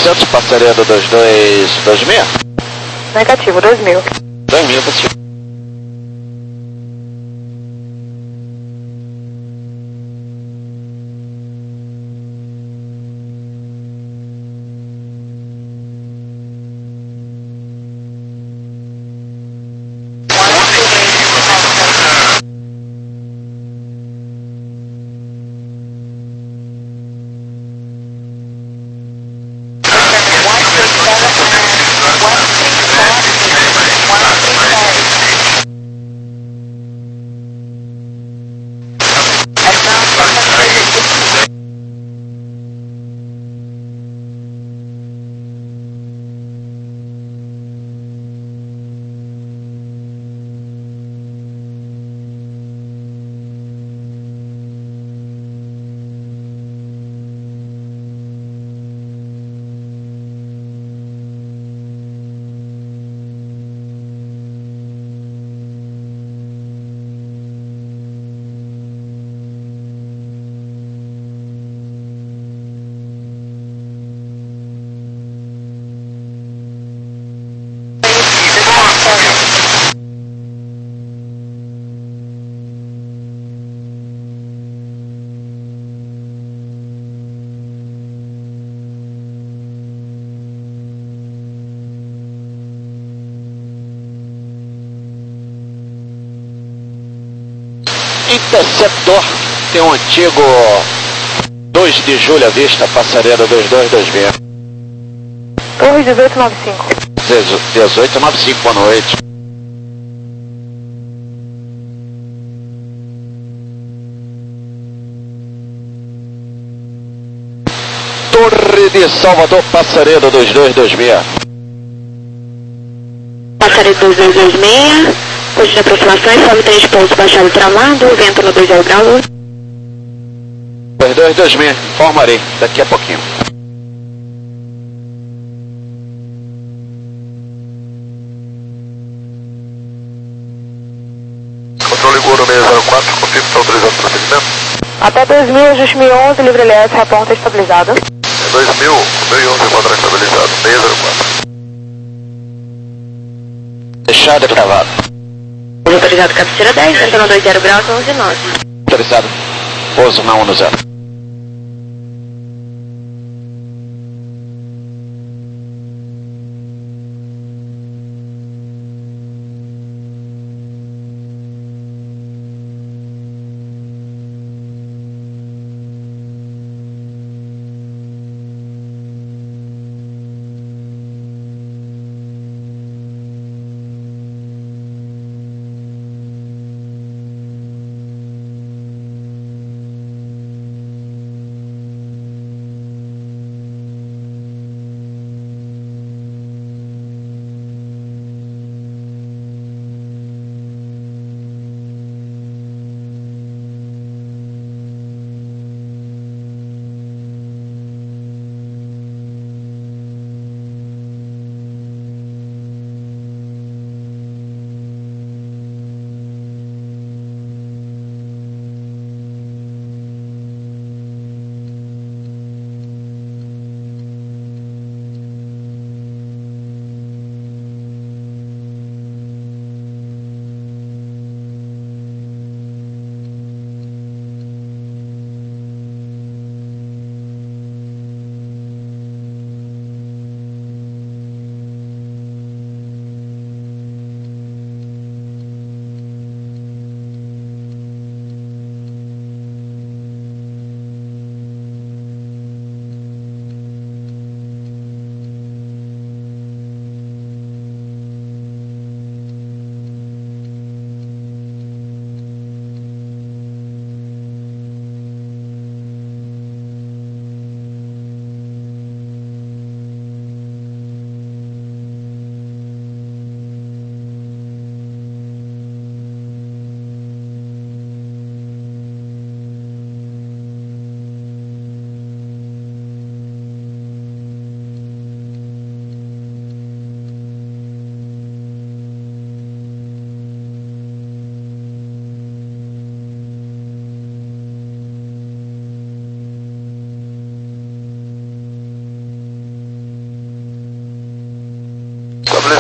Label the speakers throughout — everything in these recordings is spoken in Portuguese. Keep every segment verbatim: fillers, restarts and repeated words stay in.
Speaker 1: oitocentos, passaria do dois dois dois seis?
Speaker 2: Negativo, dois mil.
Speaker 1: dois mil, positivo. Interceptor, tem um antigo dois de julho à vista, passareira dois dois dois seis.
Speaker 2: Torre dezoito noventa e cinco.
Speaker 1: dezoito noventa e cinco, boa noite. Torre de Salvador, passareira dois dois dois seis.
Speaker 2: Passareira dois dois dois seis. Posto de aproximação, informe três pontos baixado tramado, vento no dois zero graus.
Speaker 1: dois dois dois seis, informarei daqui a pouquinho.
Speaker 3: Controle Goro seis zero quatro, confirma está autorizado o procedimento.
Speaker 2: Até dois mil, ajuste mil e onze, livre L S, reponta estabilizado.
Speaker 3: É dois mil, mil e onze, quadrante estabilizado, seis zero quatro.
Speaker 1: Fechado e gravado.
Speaker 2: Autorizado cabeceira dez, vento no dois zero graus, onze nove.
Speaker 1: Autorizado, pouso na um no zero.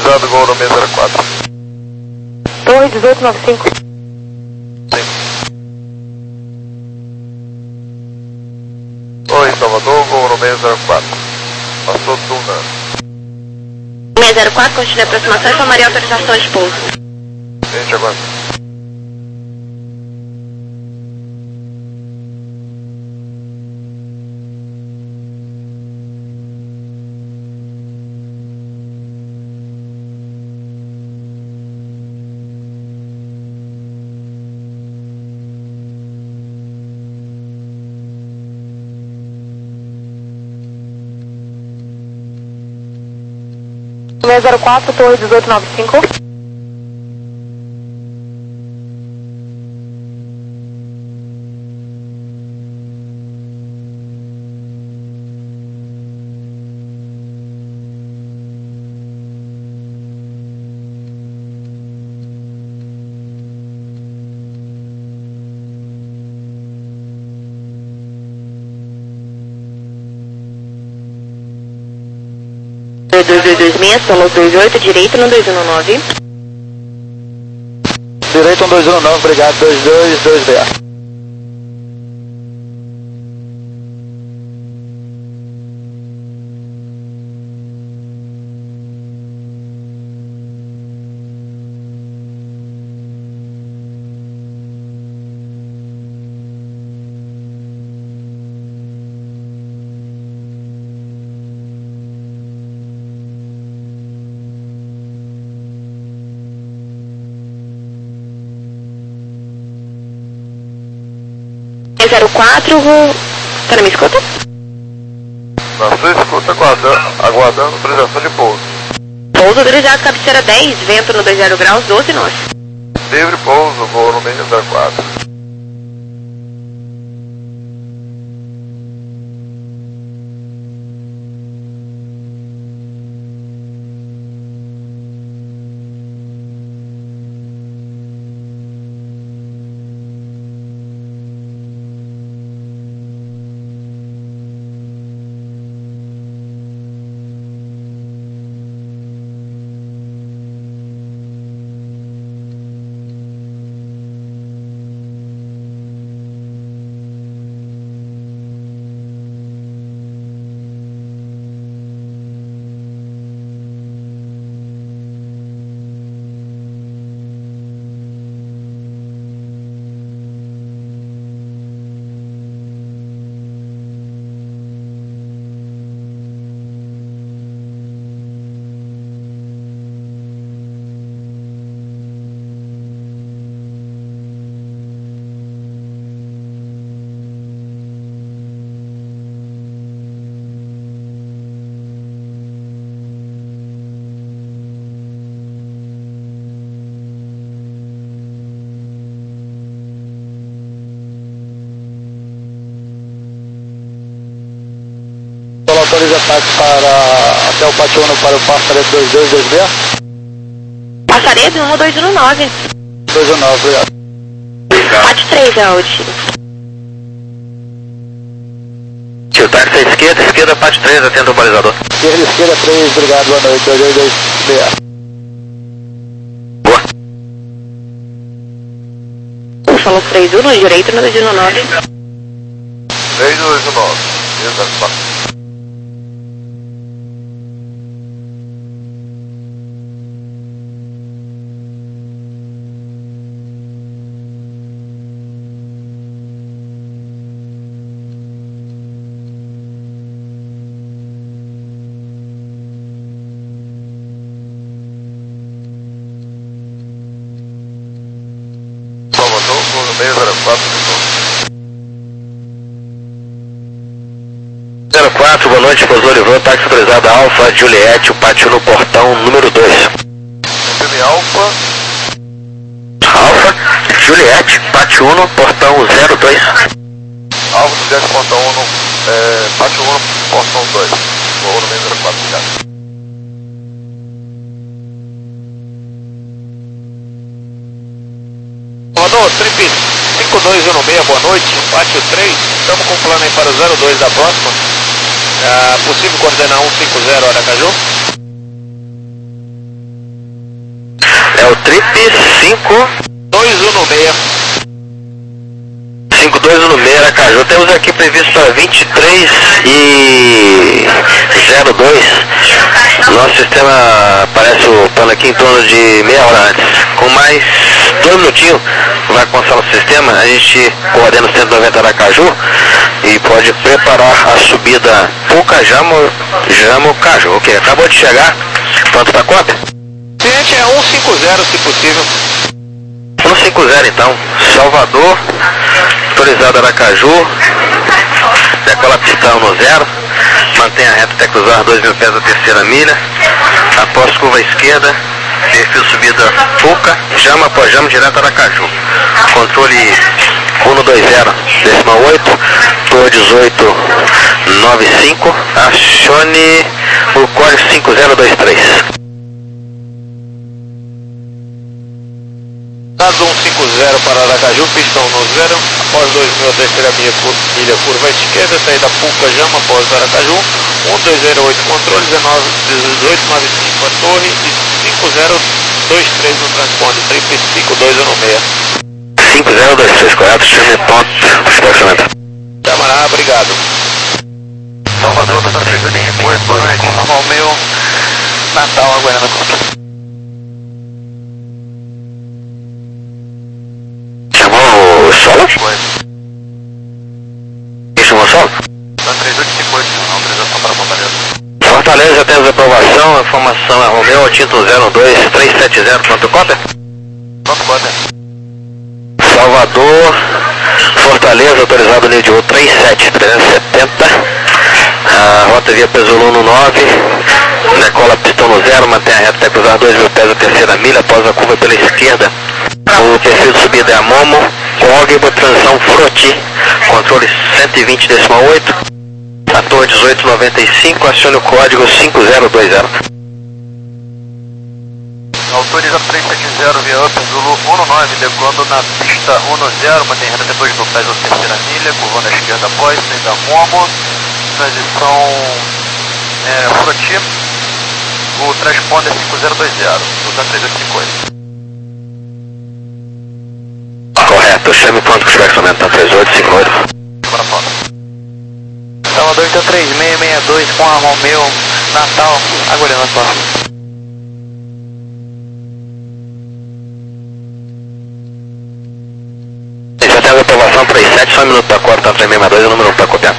Speaker 3: Estabilizado, gol no meio zero quatro.
Speaker 2: Torre dezoito noventa e cinco.
Speaker 3: Sim. Oi, Salvador, gol no meio zero quatro. Passou Tuna.
Speaker 2: seis zero quatro, continue a aproximação e formaria autorização de pouso.
Speaker 3: Gente, aguenta.
Speaker 2: seis zero quatro, torre dezoito noventa e cinco. dois dois dois seis, Solos dois oito, direito no dois um nove.
Speaker 1: Direito no dois um nove, obrigado, dois dois dois seis.
Speaker 2: seis zero quatro, tá na minha escuta?
Speaker 3: Na sua escuta, aguardando, aguardando autorização de pouso.
Speaker 2: Pouso autorizado, cabeceira dez, vento no dois zero graus, doze nós.
Speaker 3: Livre pouso, gol no meio zero quatro.
Speaker 1: Autoriza ataque para até o Pátio um para o Passaredo dois dois dois seis.
Speaker 2: Passaredo um dois um nove.
Speaker 1: dois um nove, obrigado.
Speaker 2: Pátio três é o tiro.
Speaker 1: Tio, táxi à esquerda, esquerda, Pátio três, atenta o balizador. Esquerda, esquerda, três, obrigado, boa noite, dois dois dois seis. Boa.
Speaker 2: Solos três um, no direito no dois um nove.
Speaker 3: três dois um nove. Exato. meio zero quatro,
Speaker 1: zero quatro, boa noite, pousou Olivan, táxi autorizado Alfa, Juliette, o pátio no portão número dois.
Speaker 3: Confirme Alfa.
Speaker 1: Alfa, Juliette, pátio um, portão zero dois.
Speaker 3: Alfa, Juliette, portão um, é, pátio um, portão dois. Vou no meio zero quatro, obrigado.
Speaker 1: Salvador, Trip cinco dois um seis, boa noite, pátio três, estamos com o plano aí para o zero dois da próxima, é, possível coordenar um cinco zero Aracaju? Trip cinco
Speaker 3: dois um seis.
Speaker 1: cinco dois um seis, Aracaju. Temos aqui previsto para vinte e três e zero dois. Nosso sistema aparece o plano aqui em torno de meia hora antes. Com mais dois minutinhos vai começar o sistema. A gente coordena o cento e noventa Aracaju e pode preparar a subida Puca, Jamo, Jamo, Caju. Ok, acabou de chegar. Pronto para cópia?
Speaker 3: Cliente é um cinco zero, se possível.
Speaker 1: um cinco zero então. Salvador, autorizado Aracaju. Decola a pistão no zero. Mantenha a reta até cruzar dois mil pés da terceira milha. Após curva esquerda, perfil subida Puca, Jama após Jama, direto Aracaju. Controle cento e vinte, decimal oito, Tor dezoito noventa e cinco, acione o código cinco zero dois três.
Speaker 3: Dado um cinco zero para Aracaju, pistão no zero, após dois mil, terceira milha, milha curva à esquerda, saída Puca, Jama, após Aracaju, um dois zero oito controle, dezoito noventa e cinco a torre e cinco zero dois três no transponder, trip cinco dois um seis.
Speaker 1: cinco zero dois três, correto, chame ponto, estacionamento.
Speaker 3: Camarada, obrigado.
Speaker 1: Salvador, está chegando em reforço, boa noite.
Speaker 3: Romeu, Natal, aguardando a conta.
Speaker 1: Chamou o Solo? Quem chamou o Solo?
Speaker 3: Tá três oito cinco oito, autorização para Fortaleza.
Speaker 1: Fortaleza, já temos aprovação, a informação é Romeu, Tinto zero dois três sete zero, pronto, cópia?
Speaker 3: Pronto, cópia.
Speaker 1: Salvador, Fortaleza, autorizado nível de voo três sete trezentos e setenta. A rota via Pesolano nove, decola pistão no zero, mantém a reta até cruzar dois mil pés da terceira milha, após a curva pela esquerda. O perfil de subida é a Momo, Cogbo, transição Froti, controle cento e vinte decimal oito, a torre dezoito noventa e cinco, acione o código cinco zero dois zero.
Speaker 3: Autoriza três sete zero via Upper Zulu um nove, decolando na pista um zero, mantém reta até dois mil pés da terceira milha, curvando à esquerda após, saída Momo, transição é, Froti, o transponder cinco zero dois zero, usa três oito cinco oito.
Speaker 1: Correto, chame ponto de estacionamento, três oito cinco oito.
Speaker 3: Bora foto.
Speaker 4: Salvador, então três seis seis dois com a Romeu, Natal, aguardando a foto.
Speaker 1: Já temos aprovação três sete, só um minuto para cópia, tá três seis seis dois, é o número um para copiar.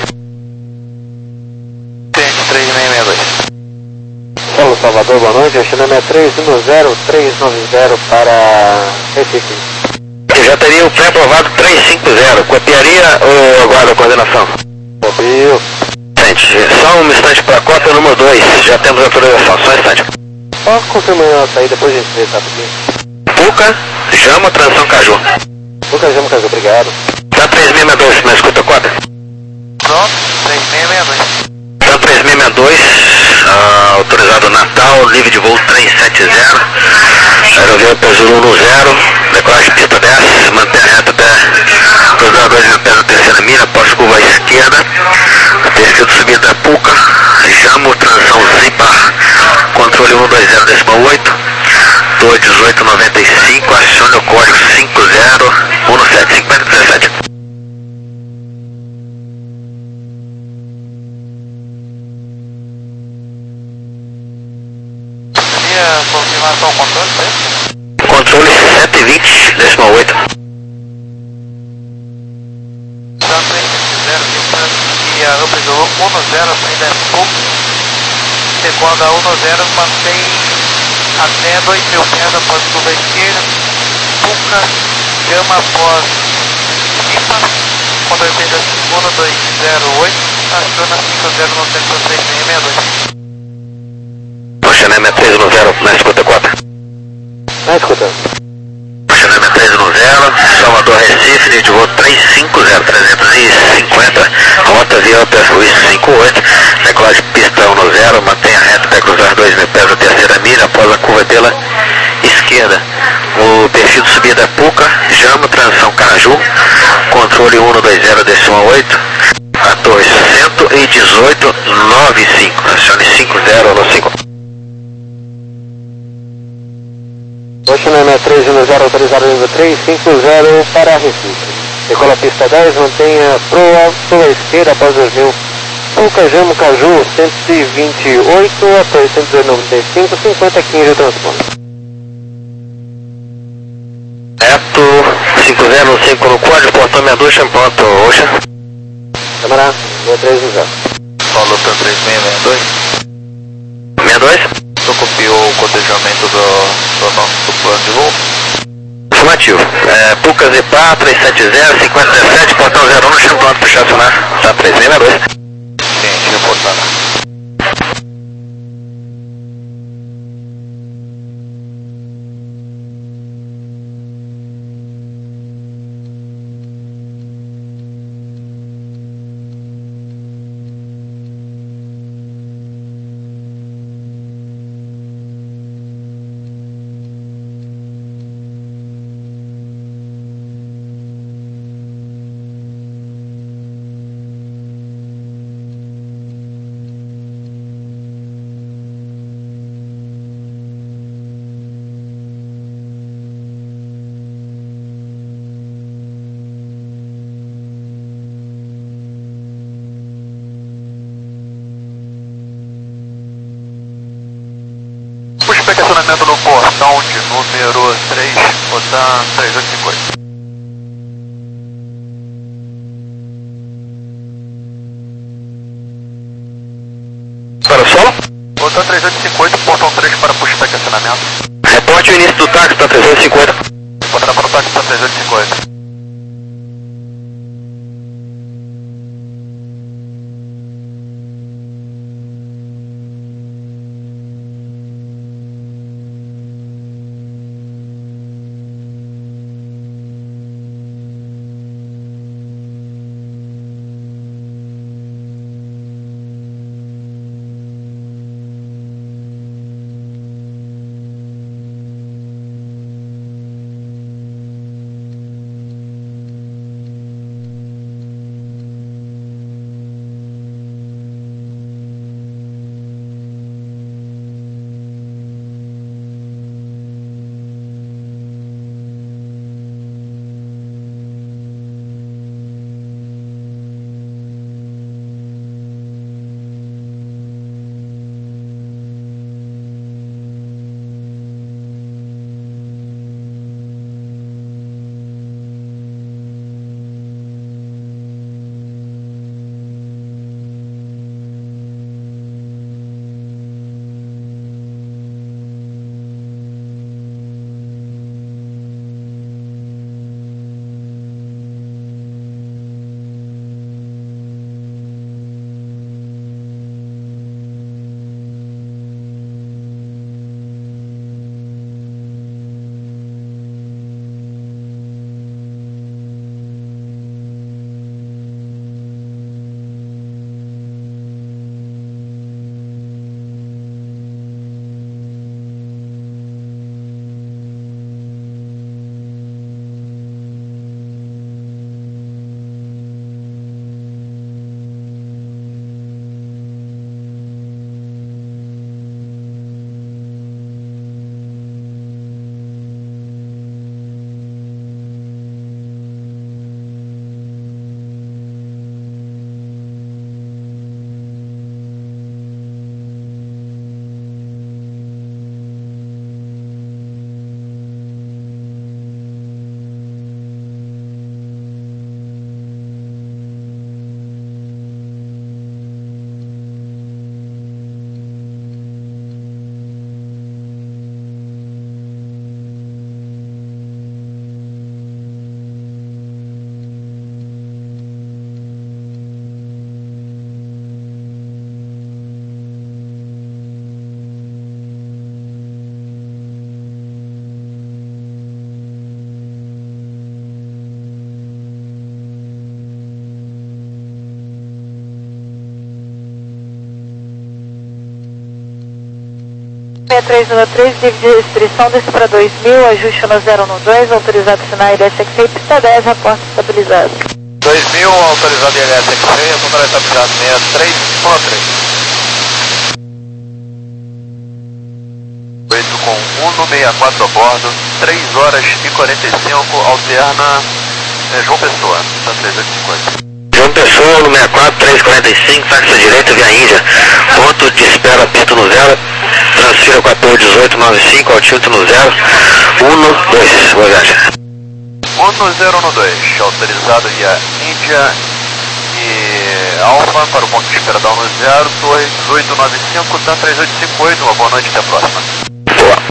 Speaker 4: três seis seis dois.
Speaker 5: Solo Salvador, boa noite, o nome é três um zero três nove zero para Recife.
Speaker 1: Eu já teria o pré-aprovado três cinco zero, copiaria ou aguarda a coordenação?
Speaker 5: Copio.
Speaker 1: Gente, só um instante para a cópia número dois, já temos autorização, só um instante.
Speaker 5: Só confirmando a saída, depois a gente vê, tá tudo.
Speaker 1: Puca, Jama, transição Caju.
Speaker 5: Lucas Jama, Caju, obrigado.
Speaker 1: Tá três seis seis dois, não escuta a cópia?
Speaker 4: Pronto, três seis seis dois.
Speaker 1: Tá três seis seis dois, ah, autorizado Natal, livre de voo três sete zero, aerovia Pesul um zero, decolagem pista dez, mantém a reta até cruzar dois mil pés da terceira milha, após curva à esquerda, perfil de subida Puca, Jamo, transição Zipar, controle cento e vinte decimal oito, Tor dezoito noventa e cinco, acione o código cinco zero um sete cinco zero um sete.
Speaker 3: Confirmação controle, né?
Speaker 1: Controle cento e vinte decimal oito.
Speaker 3: Então três sete zero, e a Upper Zulu um zero, saída é Puca, decola um zero, mantém até dois mil pés após curva esquerda, Puca, Jama após Pipa, controle perde um dois zero oito, aciona cinco zero no centro três seis seis dois.
Speaker 1: Oceanema três um zero, na escuta cópia?
Speaker 5: Na escuta.
Speaker 1: Oceanema três um zero, Salvador Recife, nível de voo três cinco zero, trezentos e cinquenta, rota via Upper West cinco oito, decolagem pista um zero, mantenha a reta até cruzar dois mil pés da terceira milha, após a curva pela esquerda. O perfil de subida é Puca, Jamo, transição Caju, controle cento e vinte decimal oito, a torre cento e dezoito noventa e cinco, acione cinco zero cinco.
Speaker 5: Ocean M três um zero, autorizado nível três cinco zero para Recife. Decola a pista dez, mantenha proa, sua esquerda após dois mil. Pucajamo, Caju, cento e vinte e oito, até cento e noventa e cinco, cinquenta, quinze o transponder.
Speaker 1: Reto cinco zero cinco no código, portão sessenta e dois, pronto, Ocean.
Speaker 5: Câmara, seis três um zero.
Speaker 4: Paulo Tan três seis seis dois.
Speaker 1: sessenta e dois?
Speaker 4: Tu copiou o cotejamento do, do nosso plano de voo?
Speaker 1: Afirmativo. É, Pucas e Pá, trezentos e setenta, cinquenta e sete, portão zero um, no pronto para estacionar. Tá três seis seis dois.
Speaker 4: Sim, reportando. Estacionamento no portão de número três, Otan três oito cinco oito.
Speaker 1: Para o solo?
Speaker 4: Otan três oito cinco oito, portão três para puxar estacionamento.
Speaker 1: Reporte o início do táxi, tá três oito cinco oito.
Speaker 4: Botar para o táxi, tá três oito cinco oito.
Speaker 6: seis três um três, livre de restrição, desce para dois mil, ajuste no zero um dois, autorizado sinal I S X I, pista dez, reporte estabilizado.
Speaker 4: dois mil, autorizado I S X I, apontar estabilizado sessenta e três, ponto três. oito com
Speaker 3: Uno sessenta e quatro a bordo, três horas e quarenta e cinco, alterna é, João Pessoa, tá três oito cinco oito.
Speaker 1: João Pessoa, Uno sessenta e quatro, trezentos e quarenta e cinco, taxa direita via Índia. Ponto de espera, pinto no zero. Transfira quatorze dezoito noventa e cinco, altímetro no zero. Uno dois, boa viagem.
Speaker 3: Uno zero um dois, autorizado via Índia e Alfa para o ponto de espera da Uno zero, torre dezoito noventa e cinco, tá três oito cinco oito, uma boa noite, até a próxima.
Speaker 1: Boa.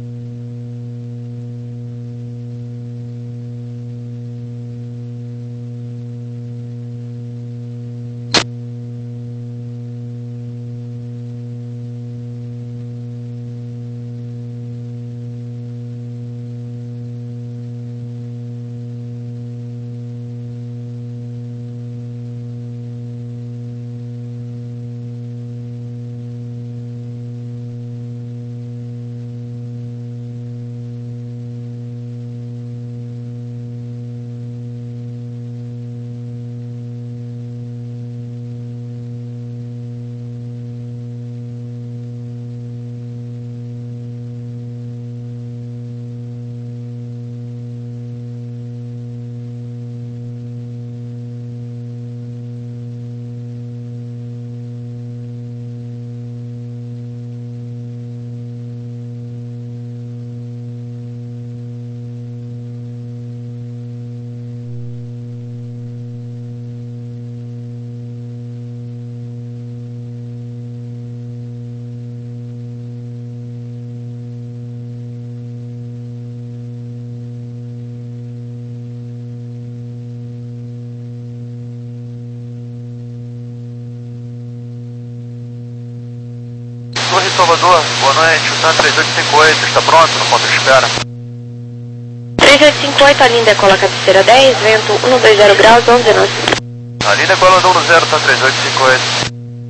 Speaker 3: Torre Salvador, boa noite, o TAM três oito cinco oito, está pronto no ponto de espera?
Speaker 2: três oito cinco oito, a linha decola cabeceira dez, vento cento e vinte graus, onze nós.
Speaker 3: A linha decola do Uno zero, TAM três oito cinco oito.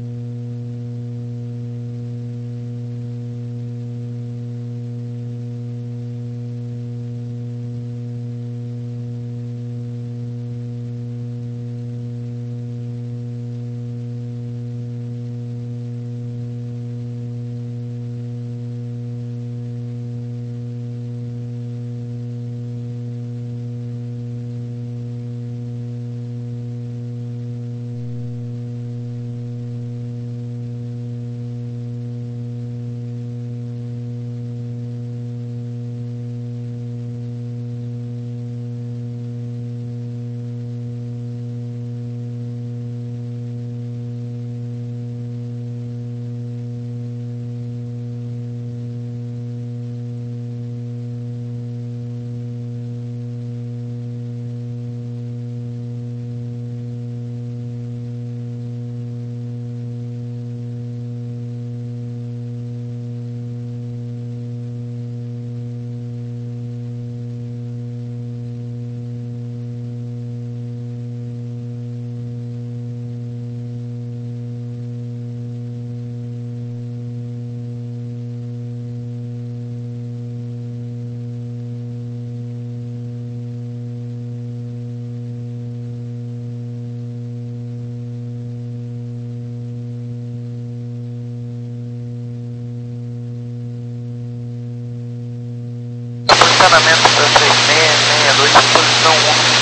Speaker 3: Posicionamento da seis seis seis dois, posição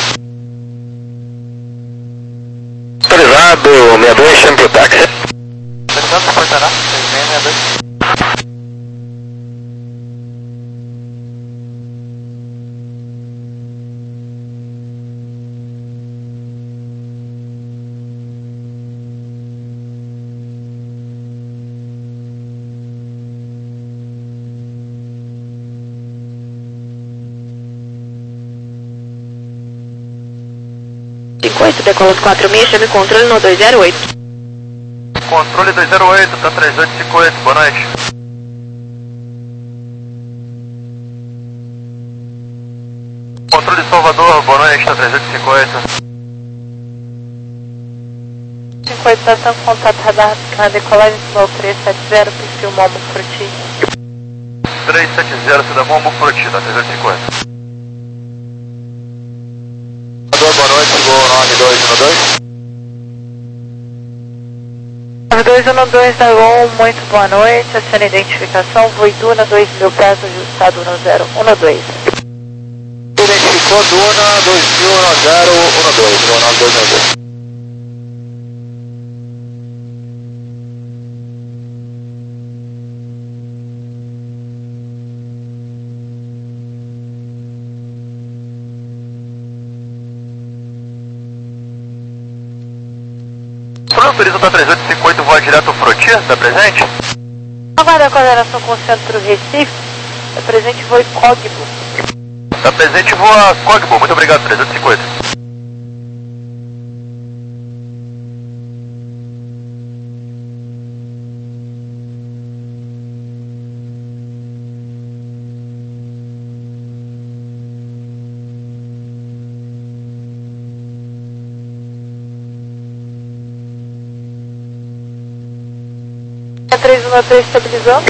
Speaker 3: um.
Speaker 1: Autorizado, sessenta e dois, chame pro táxi.
Speaker 3: Autorizado, reportará, seis seis seis dois.
Speaker 2: cinco oito, decola quatro seis, chame controle no dois zero oito.
Speaker 3: Controle dois zero oito, tá três oito cinco oito, boa noite. Controle Salvador, boa noite, tá três oito cinco oito.
Speaker 6: cinco oito, estação contato radar, na decolagem Small três sete zero, perfil Momo Fruti.
Speaker 3: três sete zero, se dá Momo Fruti, tá três oito cinco oito. Boa noite, Gol nove dois um dois.
Speaker 6: nove dois um dois da Gol, muito boa noite. Aciona a identificação, Voiduna, dois mil pés, ajustado um zero um dois.
Speaker 4: Identificou Duna, dois mil, zero um dois, Leonardo dois mil dois.
Speaker 1: Autoriza para três oito cinco oito, voa direto ao Frontier, está presente?
Speaker 6: Aguarda a coordenação com o centro Recife, é presente voo Cogbo.
Speaker 1: Está presente, voa Cogbo, muito obrigado, três oito cinco oito.
Speaker 6: três um três estabilizou.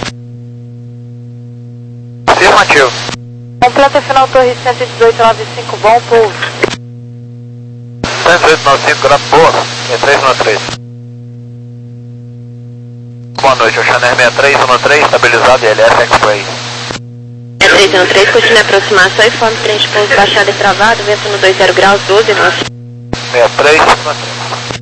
Speaker 1: Afirmativo.
Speaker 6: Completa final torre cento e dezoito noventa e cinco, bom pouso.
Speaker 1: cento e dezoito noventa e cinco, grado boa, sessenta e três um três. Boa noite, Oceaner sessenta e três um três, estabilizado e L S X-Ray.
Speaker 2: sessenta e três um três, continue a aproximação, informe trem de pouso baixado e travado, vento no dois zero graus, doze nós.
Speaker 1: sessenta e três um três.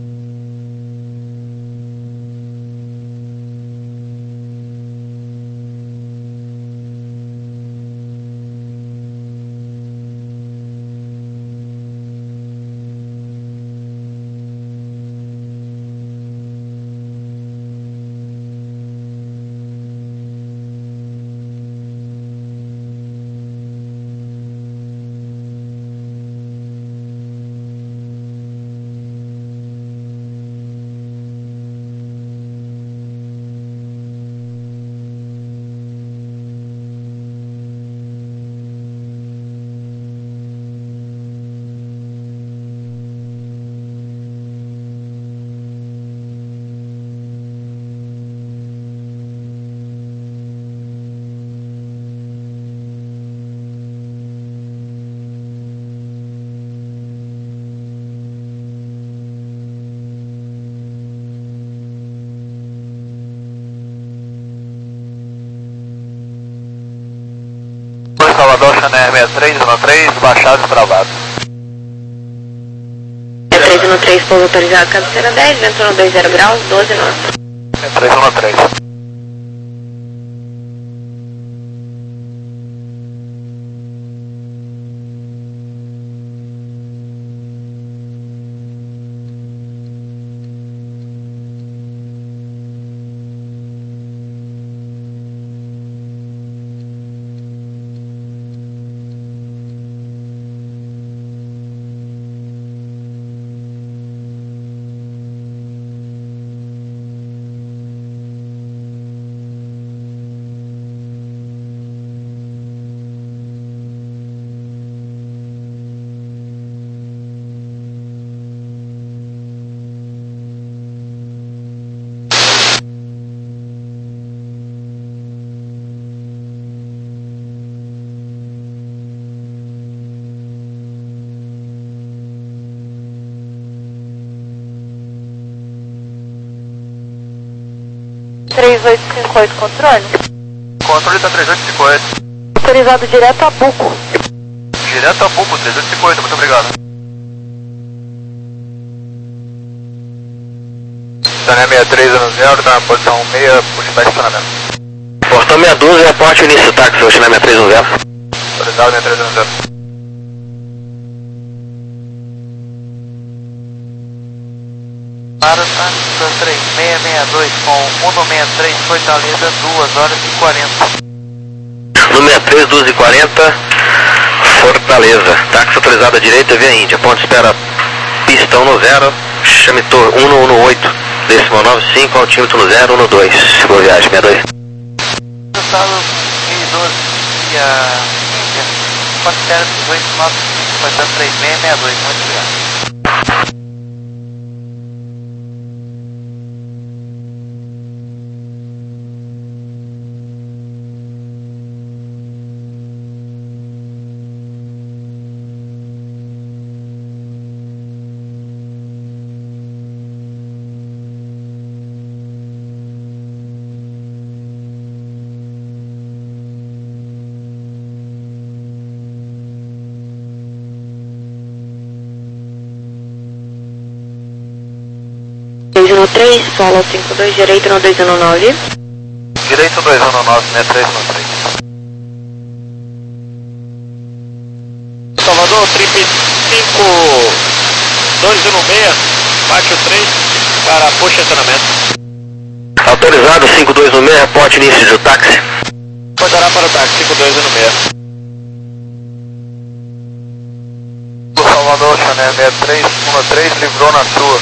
Speaker 1: Salvador, Chanel sessenta e três um três, baixado e travado.
Speaker 2: sessenta e três um três, pouso autorizado, cabeceira dez, vento no dois zero graus, doze nós.
Speaker 1: sessenta e três um três.
Speaker 6: três oito cinco oito, controle.
Speaker 1: Controle está três oito cinco oito.
Speaker 6: Autorizado direto a Buco.
Speaker 1: Direto a Buco, três oito cinco oito, muito obrigado. Chanel sessenta e três um zero, está na posição seis, por estacionamento. Portão seiscentos e doze, aporte início, táxi, Chanel sessenta e três um zero. Autorizado sessenta e três um zero.
Speaker 3: Para Santa três seis seis dois com um sessenta e três, Fortaleza, duas horas e quarenta.
Speaker 1: No sessenta e três, duas e quarenta, Fortaleza. Táxi autorizado à direita, via Índia. Ponto de espera, pistão no zero, chame Tor um um oito, decimal nove cinco, altímetro no zero um dois. Boa viagem, sessenta e dois.
Speaker 3: Estado mil e doze, via Índia, ponto de espera dezoito nove cinco, Fortaleza três seis seis dois, muito obrigado.
Speaker 2: um três, solo cinco dois, direito no dois um nove.
Speaker 3: Direito dois um nove, seis três um três.
Speaker 4: Salvador, trip cinco dois um seis, bate o três para push estacionamento.
Speaker 1: Autorizado cinco dois um seis, reporte início do táxi.
Speaker 4: Poderá para o táxi cinco dois um seis.
Speaker 3: Salvador, Chanel seis três um três, livrou na sua.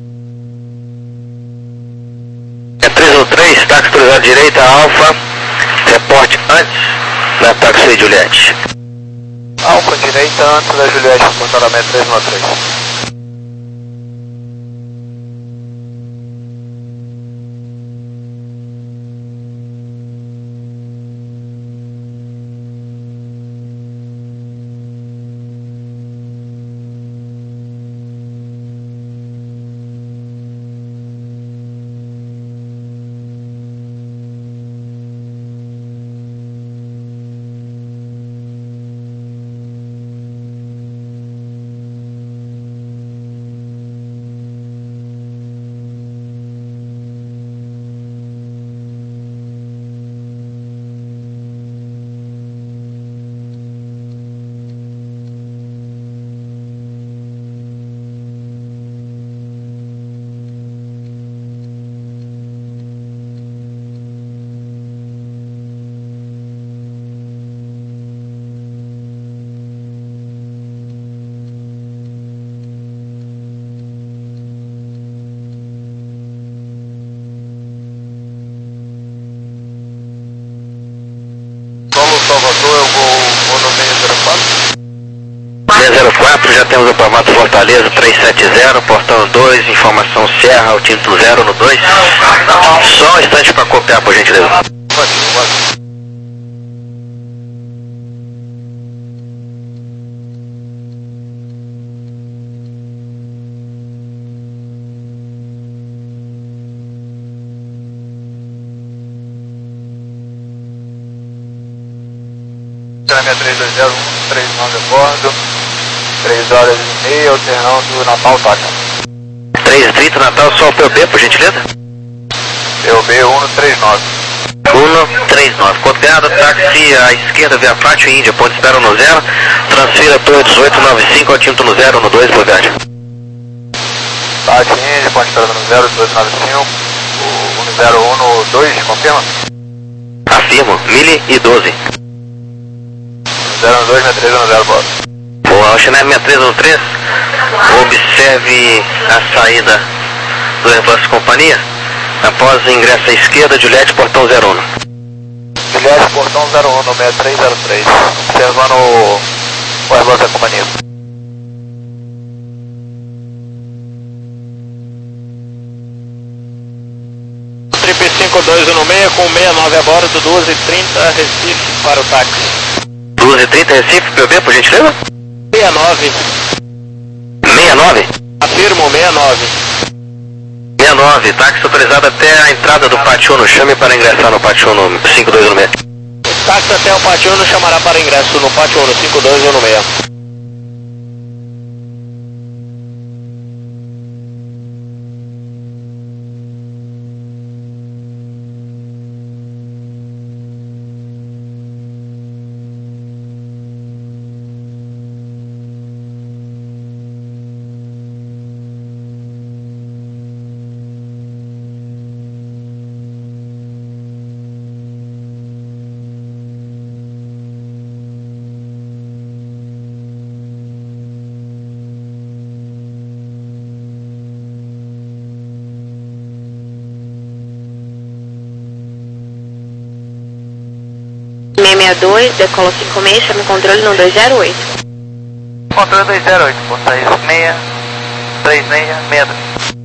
Speaker 1: É três um três, táxi autorizado direita, Alfa, reporte antes da táxi Juliette.
Speaker 3: Alfa direita antes da Juliette, comportamento três um três. Salvador, eu vou, vou no seis zero quatro.
Speaker 1: seis zero quatro, já temos o aprovado Fortaleza três sete zero, portão dois, informação Serra, altímetro zero no dois. Só um instante para copiar, por gentileza.
Speaker 3: Ótimo, ótimo. seis três dois zero um três nove a bordo, três horas e meia, alternando Natal Taca.
Speaker 1: três e trinta Natal, só o P O B, por gentileza.
Speaker 3: P O B um três nove.
Speaker 1: um três nove, copiado, táxi à esquerda, via Fátio Índia, ponto espera no zero, transfira Torre dezoito nove cinco, altímetro no zero, no dois, boa viagem.
Speaker 3: Fátio Índia, ponto espera no zero, dois nove cinco, um zero um no dois, confirma?
Speaker 1: Afirmo, mil e doze.
Speaker 3: zero um dois, seis três um zero, bora.
Speaker 1: Boa, Chanel seis três um três, observe a saída do Airbus Companhia, após o ingresso à esquerda, Juliette, portão zero um.
Speaker 3: Juliette, portão zero um no seis três zero três, observando o, o Airbus da Companhia.
Speaker 4: Trip cinco dois um seis com sessenta e nove a bordo, duas e trinta, Recife para o táxi.
Speaker 1: duas e trinta Recife, P O B, por gentileza?
Speaker 4: sessenta e nove.
Speaker 1: sessenta e nove?
Speaker 4: Afirmo, sessenta e nove.
Speaker 1: sessenta e nove, táxi autorizado até a entrada do Pátio Uno, chame para ingressar no Pátio Uno cinco dois um seis.
Speaker 4: O táxi até o Pátio Uno chamará para ingresso no Pátio Uno cinco dois um seis.
Speaker 2: seis seis dois, decola cinco seis, chama o controle no dois zero oito.
Speaker 3: Controle dois zero oito, por seis seis três seis seis dois.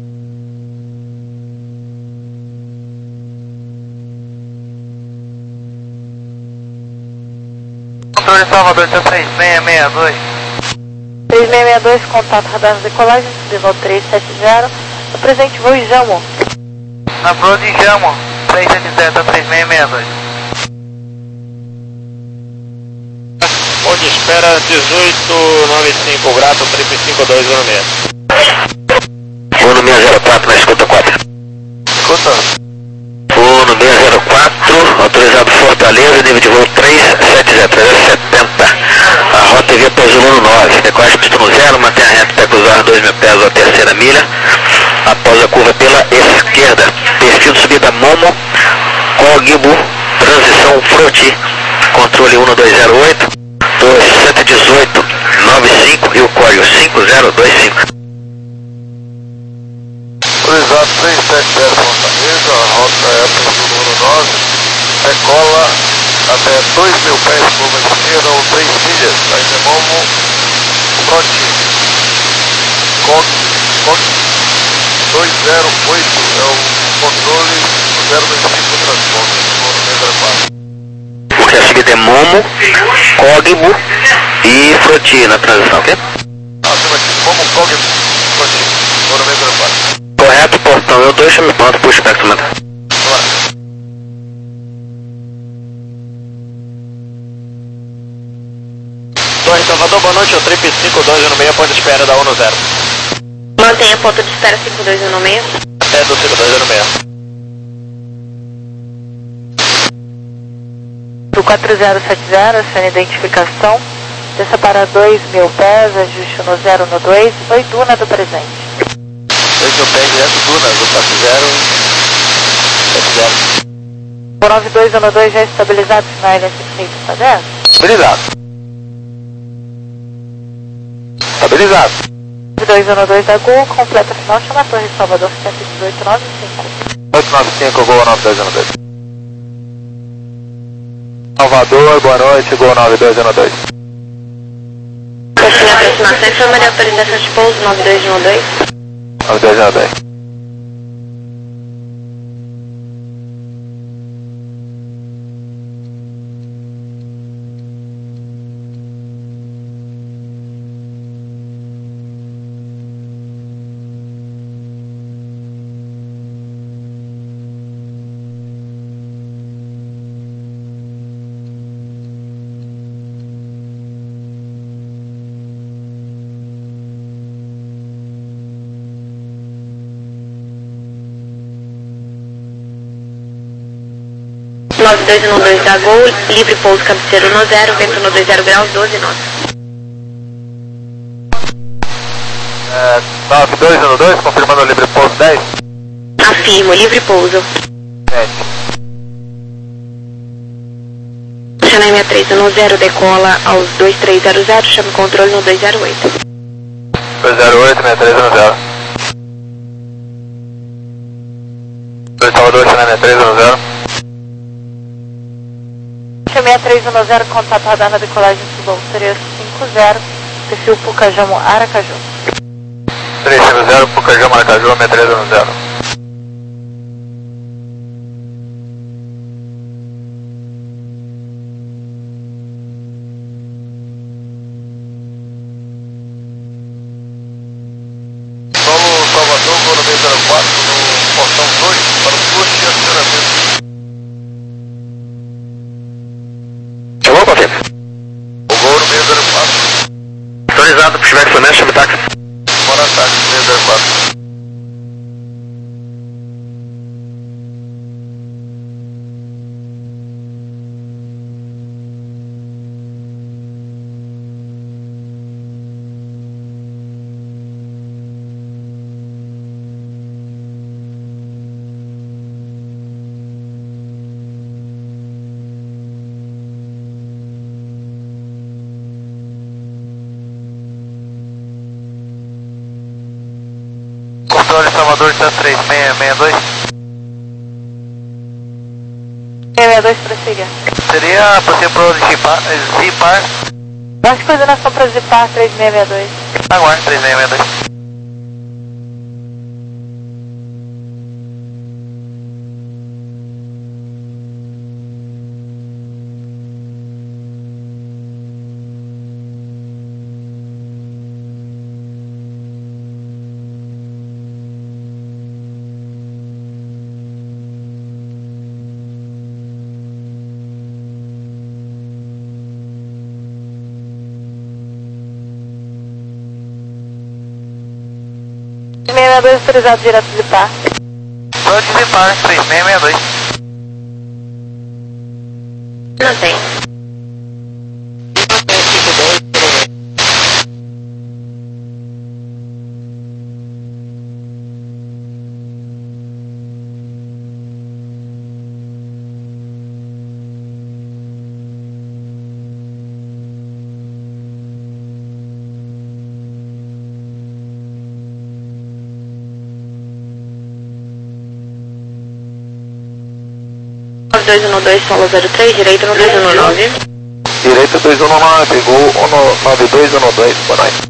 Speaker 3: Controle Salvador, três seis seis dois.
Speaker 6: três seis seis dois, contato radar decolagem, subir três sete zero, apresente voo e Jamo.
Speaker 3: Na Broad de Jamo, três sete zero, três seis seis dois.
Speaker 4: Onde espera dezoito nove cinco, grato, trip cinco dois um seis.
Speaker 1: Uno seis zero quatro, na escuta quatro. após a curva pela esquerda. Perfil de subida Momo, Cogbo, transição Froti, controle um dois zero oito, dois sete um oito, nove cinco e o código cinco zero dois cinco.
Speaker 3: Autorizado três sete zero Fortaleza, a rota é a perfil número nove, decola até dois mil pés curva esquerda ou três milhas, aí é Momo, Froti, Cog, Cog dois zero oito é o controle zero dois cinco transporte, número zero quatro.
Speaker 1: Porque a seguida é Momo, Cogbo e Froti na transição, ok?
Speaker 3: Acima aqui, Momo, Cogbo, Froti, número zero quatro.
Speaker 1: Correto, portão eu dois, chame ponto, puxa o espectro.
Speaker 4: Torre Salvador, boa noite, o trip cinco dois um seis, ponto de espera da um zero.
Speaker 2: Mantenha ponto de espera cinco dois um seis.
Speaker 4: Até do cinco dois um seis.
Speaker 6: Do quatro zero sete zero, sem identificação, desça para dois mil pés, ajuste no zero no dois, oi Duna do presente.
Speaker 4: dois mil pés direto Duna, do quatro zero sete zero.
Speaker 6: O nove dois um dois já estabilizado, sinal L S seis está dez?
Speaker 4: Estabilizado. Estabilizado.
Speaker 6: nove dois um dois da Gol, completa final, chama a Torre Salvador sete um oito nove cinco.
Speaker 4: oito nove cinco, Gol nove dois um dois. Salvador, boa noite, Gol nove dois um dois.
Speaker 2: Confirma a aproximação, informa de autorização de pouso nove dois um dois.
Speaker 4: nove dois um dois.
Speaker 2: nove dois um dois da Gol, livre pouso cabeceiro no zero, vento no dois zero graus, doze nós.
Speaker 4: É, nove dois um dois, confirmando o livre pouso dez.
Speaker 2: Afirmo, livre pouso.
Speaker 4: sete.
Speaker 2: Chama M três um zero, decola aos dois três zero zero, chama o controle no dois zero oito.
Speaker 4: dois zero oito, seis três um zero. dois Salvador, chama M três um zero.
Speaker 6: seis três um zero, contato radar na decolagem de voo seria cinco zero, perfil Pucajamo Aracaju.
Speaker 4: três cinco zero, Pucajamo Aracaju, seis três um zero.
Speaker 3: Solo Salvador, voo no meio zero quatro, no portão dois, para o fluxo e acionamento.
Speaker 1: Chamou, confirma.
Speaker 3: O voo no meio zero quatro,
Speaker 1: Autorizado, puxa o espectro, chame táxi.
Speaker 3: bora táxi, meio zero quatro. Controle Salvador, está três seis seis dois.
Speaker 6: seis seis dois, prossiga.
Speaker 3: Seria você para zipar, zipar,
Speaker 6: Baixe coordenação para Zipar três seis seis dois.
Speaker 3: aguarde três seis seis dois.
Speaker 6: seis seis dois autorizado direto de Zipar.
Speaker 3: Pode zipar, três seis seis dois.
Speaker 2: Não tem. dois um dois, solo zero três, direito no dois um nove.
Speaker 4: Direito dois um nove, gol nove dois um dois, boa noite.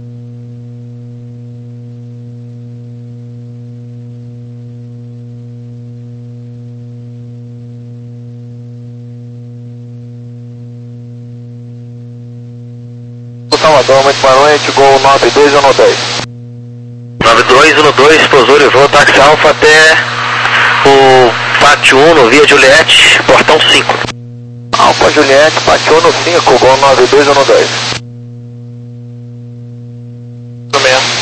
Speaker 4: Salvador, muito boa noite, gol nove dois um dois.
Speaker 1: nove dois um dois, pousou e voo, táxi alfa até o Pátio um no Via Juliette, portão cinco.
Speaker 4: Alfa Juliette, Pátio um no cinco, gol nove dois um dois. Isso mesmo.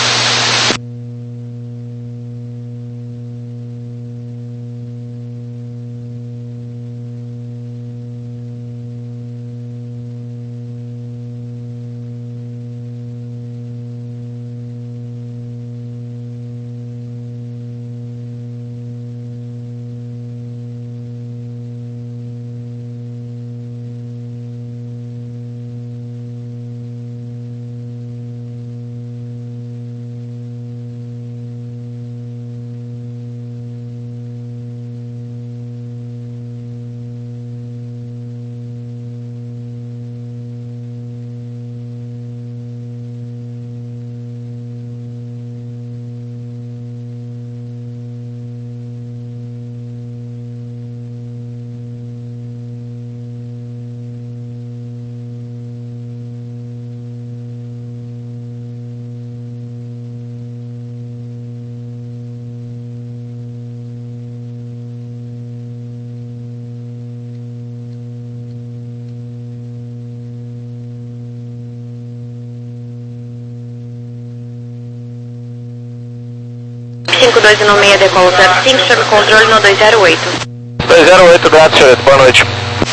Speaker 2: cinco dois um seis, decola zero cinco, sob controle no dois zero oito.
Speaker 4: dois zero oito, obrigado, senhorita, boa noite.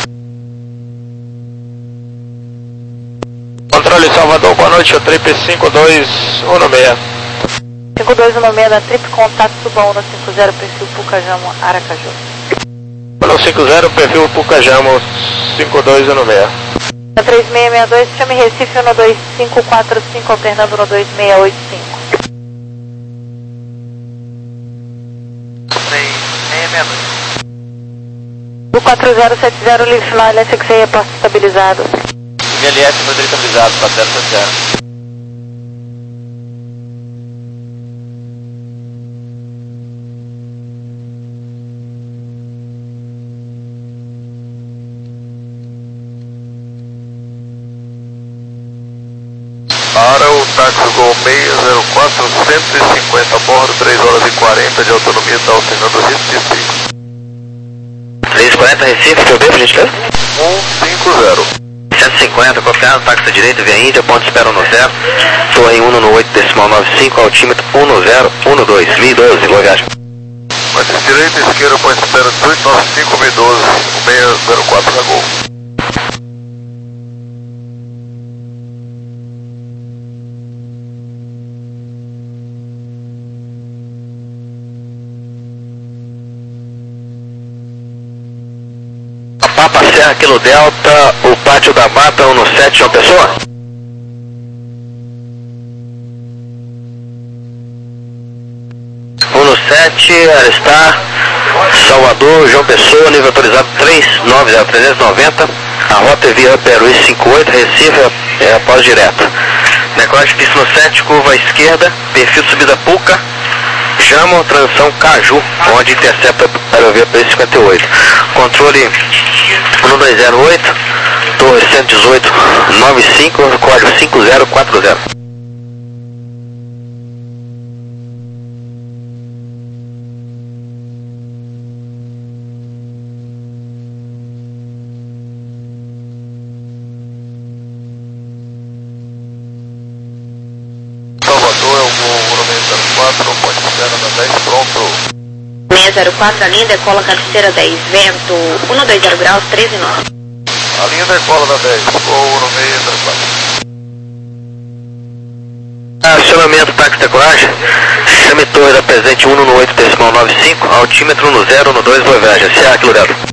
Speaker 4: Controle Salvador, boa noite, o trip cinco dois um seis.
Speaker 6: cinco dois um seis da trip, contato suba um no cinco zero, perfil Pucajamo, Aracaju.
Speaker 4: Olha o cinco zero, perfil Pucajamo, cinco dois um seis.
Speaker 6: Na três seis seis dois, chame Recife no dois cinco quatro cinco, alternando no dois seis oito cinco.
Speaker 3: três seis seis dois.
Speaker 6: O quatro zero sete zero, livre final, L S X A, porta estabilizado.
Speaker 4: V L S foi estabilizado, quatro zero sete zero.
Speaker 7: Para o táxi Gol seis zero quatro, cento e cinquenta a bordo, três horas e quarenta de autonomia, está alternando Recife.
Speaker 1: três e quarenta Recife, seu B, por gentileza?
Speaker 7: cento e cinquenta.
Speaker 1: cento e cinquenta, copiado, táxi à direita, via Índia, ponto espera no zero, torre um no oito, decimal noventa e cinco, altímetro um zero um dois, mil e doze, boa viagem.
Speaker 7: Mas direita e esquerda, ponto espera dezoito noventa e cinco, mil e doze, seis zero quatro da Gol.
Speaker 1: Papa Serra Kilo Delta, o Pátio da Mata, um no sete, João Pessoa? um no sete, Aristar, Salvador, João Pessoa, nível autorizado três nove zero três nove zero, a rota é via Peruí cinco oito, Recife é, é após direta. Decolagem pista no sete, curva à esquerda, perfil subida Puca, Jamo, transição Caju, onde intercepta a aerovia P cinquenta e oito. Controle um dois zero oito, torre cento e dezoito, noventa e cinco, código cinco zero quatro zero.
Speaker 7: Salvador é o Gol seis zero quatro, ponte espera na dez, pronto.
Speaker 2: seis zero quatro, a linha decola cabeceira dez, vento um dois zero graus, treze nove.
Speaker 7: A linha decola da dez, Gol seis zero quatro.
Speaker 1: Acionamento táxi decolagem, chame torre da presente um no oito, decimal noventa e cinco, altímetro um zero um dois, boa viagem, C A Kilo Delta.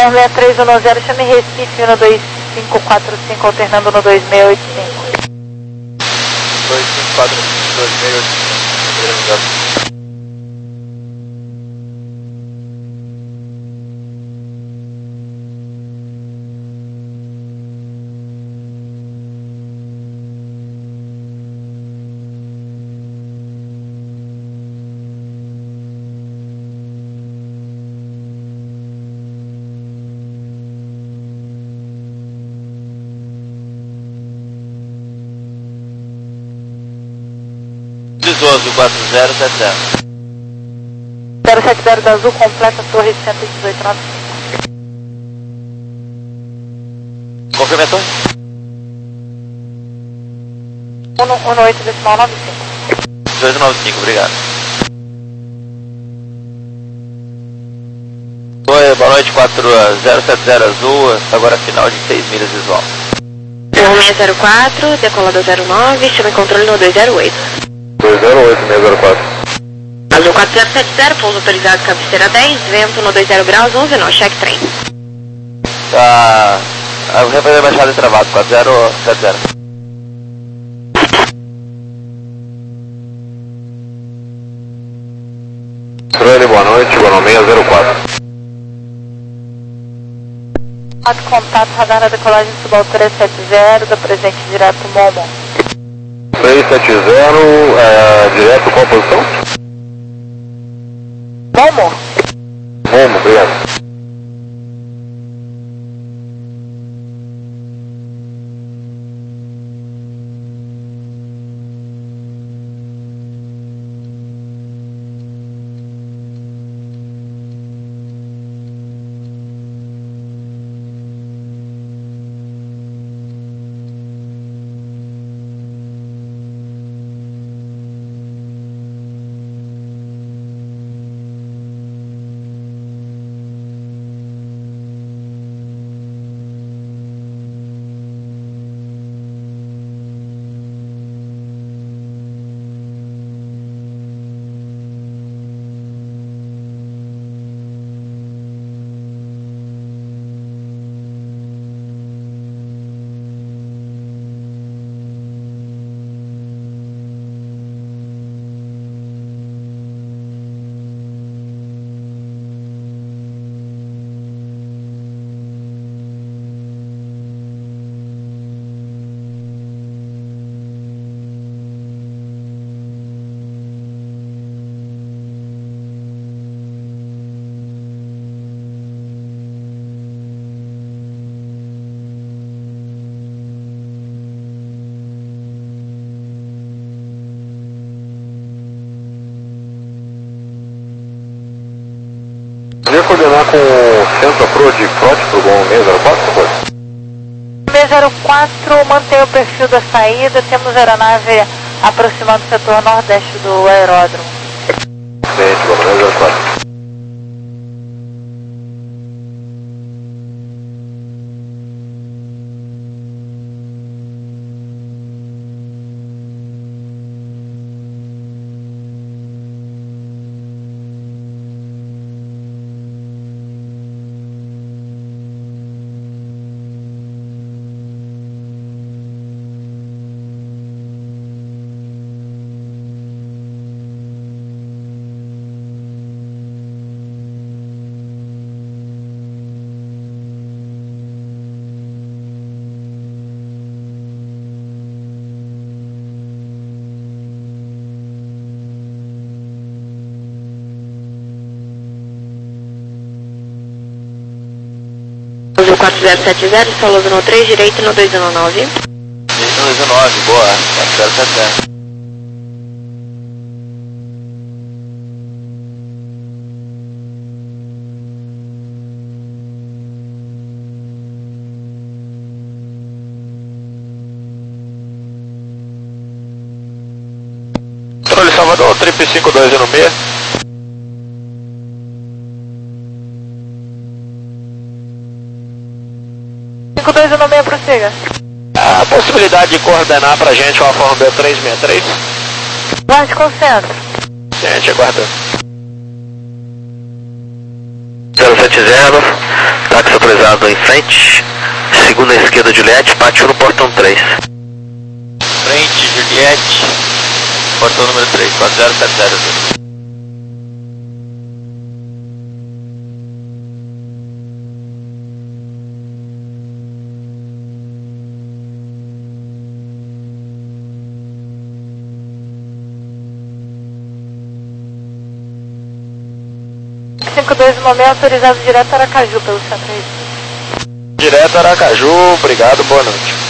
Speaker 6: Zero seis três um zero, chame Recife no dois cinco quatro cinco, alternando no dois seis oito cinco.
Speaker 4: dois cinco quatro cinco, dois seis oito cinco.
Speaker 8: Azul quatro zero sete zero.
Speaker 6: zero sete zero da Azul, completa torre cento e dezoito noventa e cinco.
Speaker 8: Confirma a torre.
Speaker 6: um oito decimal nove cinco.
Speaker 8: dois nove cinco, obrigado. Oi, boa noite, quatro zero sete zero Azul, agora final de seis milhas visual.
Speaker 2: seis zero quatro, decolador zero nove, chama controle no dois zero oito.
Speaker 5: dois zero oito, seis zero quatro.
Speaker 2: Azul quatro zero sete zero, pouso autorizado, cabeceira dez, vento no dois zero graus, onze nós, check trem.
Speaker 8: Tá, o repórter é baixado e travado, quatro zero sete zero.
Speaker 5: Trane, boa noite, boa noite, seis zero quatro.
Speaker 6: Quatro contato, radar na decolagem subaltura sete zero, da presente direto Momo.
Speaker 5: seis sete zero, é, direto qual a posição?
Speaker 6: Momo?
Speaker 5: Momo, obrigado. Poderia coordenar com o Centro Pro de Frot para o Gol seis zero quatro, por favor?
Speaker 6: seis zero quatro, mantém o perfil da saída, temos aeronave aproximando o setor nordeste do aeródromo.
Speaker 5: Excelente, Gol seis zero quatro.
Speaker 2: Azul quatro zero sete zero, Sauloso no três, direito no dois um nove.
Speaker 8: dois um nove, boa, quatro zero sete zero.
Speaker 4: Controle Salvador, triplo cinco dois um seis.
Speaker 6: cinco dois um seis, prossiga.
Speaker 4: A possibilidade de coordenar pra gente uma forma B três seis três.
Speaker 6: Guarde com o centro.
Speaker 4: Gente, aguardando.
Speaker 1: zero sete zero, táxi autorizado em frente, segunda esquerda Juliette, pátio no portão três.
Speaker 8: Frente, Juliette, portão número três, quatro zero sete zero dois.
Speaker 6: cinco dois no momento, autorizado direto Aracaju pelo centro.
Speaker 4: Direto Aracaju, obrigado, boa noite.